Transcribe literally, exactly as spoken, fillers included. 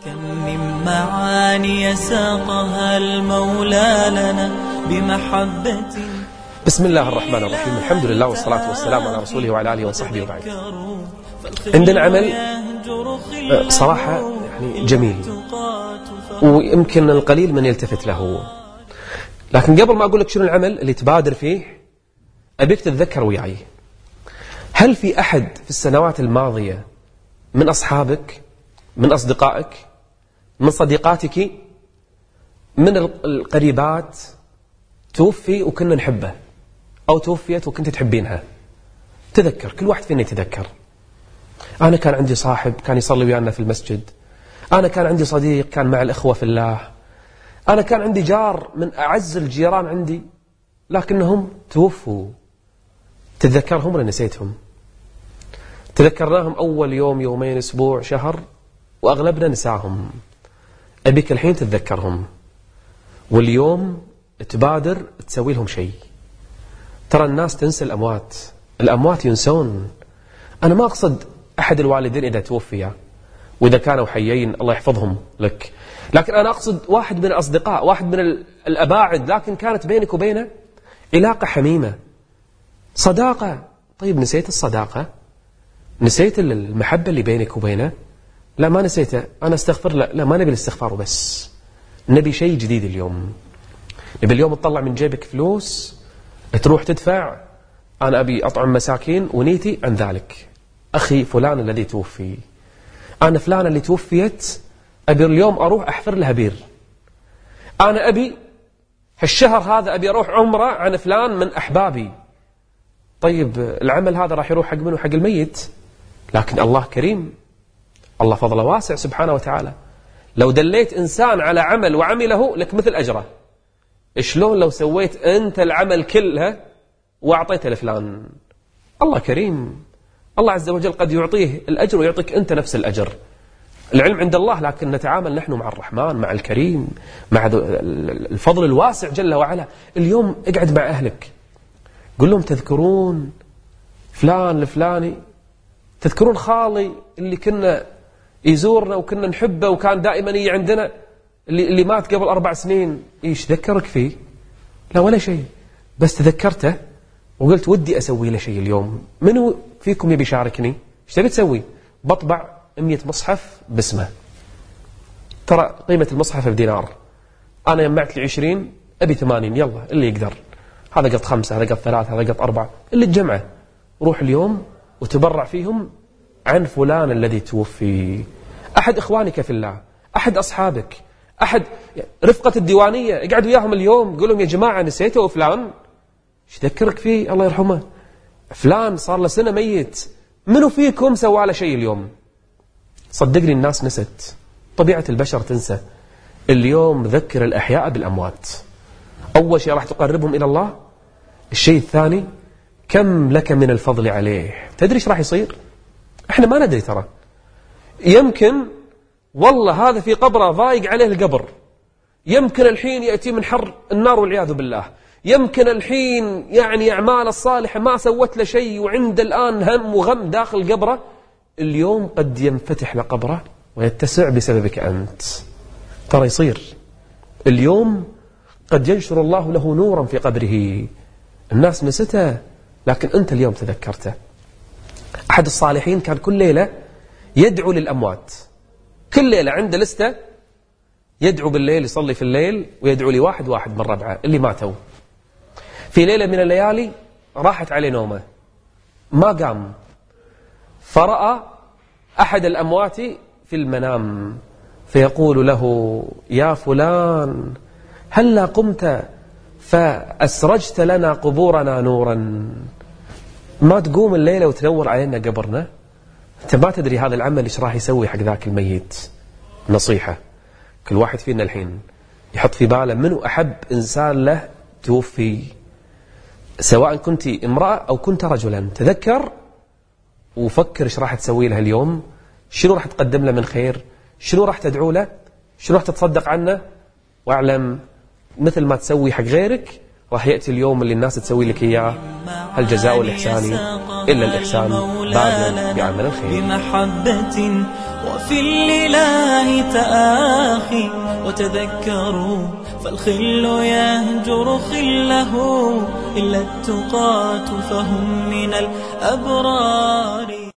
كم من معاني ساقها المولى لنا بمحبة. بسم الله الرحمن الرحيم، الحمد لله والصلاة والسلام على رسوله وعلى آله وصحبه وبعد. عندنا عمل صراحة يعني جميل ويمكن القليل من يلتفت له، لكن قبل ما أقول لك شنو العمل اللي تبادر فيه أبيك تتذكر وياي. هل في أحد في السنوات الماضية من أصحابك، من أصدقائك، من صديقاتك، من القريبات توفي وكنا نحبه، أو توفيت وكنت تحبينها؟ تذكر، كل واحد فينا يتذكر. أنا كان عندي صاحب كان يصلي ويانا في المسجد، أنا كان عندي صديق كان مع الإخوة في الله، أنا كان عندي جار من أعز الجيران عندي، لكنهم توفوا. تتذكرهم ولا نسيتهم؟ تذكرناهم أول يوم، يومين، أسبوع، شهر، وأغلبنا نساهم. أبيك الحين تتذكرهم، واليوم تبادر تسوي لهم شيء. ترى الناس تنسى الأموات، الأموات ينسون. أنا ما أقصد أحد الوالدين إذا توفيا، وإذا كانوا حيين الله يحفظهم لك، لكن أنا أقصد واحد من الأصدقاء، واحد من الأباعد، لكن كانت بينك وبينه علاقة حميمة، صداقة. طيب نسيت الصداقة؟ نسيت المحبة اللي بينك وبينه؟ لا ما نسيته، أنا استغفر. لا لا، ما نبي الاستغفار وبس، نبي شيء جديد اليوم. نبي اليوم تطلع من جيبك فلوس تروح تدفع، أنا أبي أطعم مساكين ونيتي عن ذلك. أخي فلان الذي توفي، أنا فلان اللي توفيت أبي اليوم أروح أحفر لها بير، أنا أبي هالشهر هذا أبي أروح عمرة عن فلان من أحبابي. طيب العمل هذا راح يروح حق منه؟ حق الميت. لكن الله كريم، الله فضله واسع سبحانه وتعالى. لو دليت إنسان على عمل وعمله لك مثل أجره. شلون لو سويت أنت العمل كله وأعطيته لفلان؟ الله كريم، الله عز وجل قد يعطيه الأجر ويعطيك أنت نفس الأجر. العلم عند الله، لكن نتعامل نحن مع الرحمن، مع الكريم، مع الفضل الواسع جل وعلا. اليوم اقعد مع أهلك، قل لهم تذكرون فلان الفلاني، تذكرون خالي اللي كنا يزورنا وكنا نحبه وكان دائما يجي عندنا، اللي, اللي مات قبل أربع سنين. إيش ذكرك فيه؟ لا ولا شيء، بس تذكرته وقلت ودي أسوي له شيء اليوم. منو فيكم يبي يشاركني؟ إيش تبي تسوي؟ بطبع مية مصحف باسمه. ترى قيمة المصحف بدينار، أنا جمعت لي عشرين، أبي ثمانين، يلا اللي يقدر. هذا قط خمسة، هذا قط ثلاثة، هذا قط أربعة، اللي تجمعه روح اليوم وتبرع فيهم عن فلان الذي توفي. أحد إخوانك في الله، أحد أصحابك، أحد رفقة الديوانية، اقعد وياهم اليوم قول لهم يا جماعة نسيته فلان، ايش ذكرك فيه؟ الله يرحمه فلان صار له سنة ميت، منو فيكم سوى له شيء اليوم؟ صدقني الناس نست، طبيعة البشر تنسى. اليوم ذكر الأحياء بالأموات. أول شيء راح تقربهم إلى الله. الشيء الثاني كم لك من الفضل عليه. تدري ايش راح يصير؟ احنا ما ندري. ترى يمكن والله هذا في قبره ضايق عليه القبر، يمكن الحين يأتي من حر النار والعياذ بالله، يمكن الحين يعني أعمال الصالحة ما سوت له شيء وعند الآن هم وغم داخل قبره. اليوم قد ينفتح لقبره ويتسع بسببك أنت. ترى يصير اليوم قد ينشر الله له نورا في قبره. الناس نسته لكن أنت اليوم تذكرته. أحد الصالحين كان كل ليلة يدعو للأموات، كل ليلة عنده لستة يدعو بالليل، يصلي في الليل ويدعو لي واحد واحد من ربعه اللي ماتوا. في ليلة من الليالي راحت عليه نومه ما قام، فرأى أحد الأموات في المنام فيقول له يا فلان هلا قمت فأسرجت لنا قبورنا نورا؟ ما تقوم الليلة وتنور علينا قبرنا؟ أنت ما تدري هذا العمل إيش راح يسوي حق ذاك الميت. نصيحة، كل واحد فينا الحين يحط في باله منو أحب إنسان له توفي، سواء كنت امرأة أو كنت رجلا. تذكر وفكر إيش راح تسوي له اليوم، شنو راح تقدم له من خير، شنو راح تدعو له، شنو راح تتصدق عنه. واعلم مثل ما تسوي حق غيرك راح يأتي اليوم اللي الناس تسوي لك إياه، هل جزاء الإحسان إلا الإحسان بعد بعمل الخير. بمحبة وفي الإله تآخي وتذكروا، فالخل يهجر خله إلا التقاة فهم من الأبرار.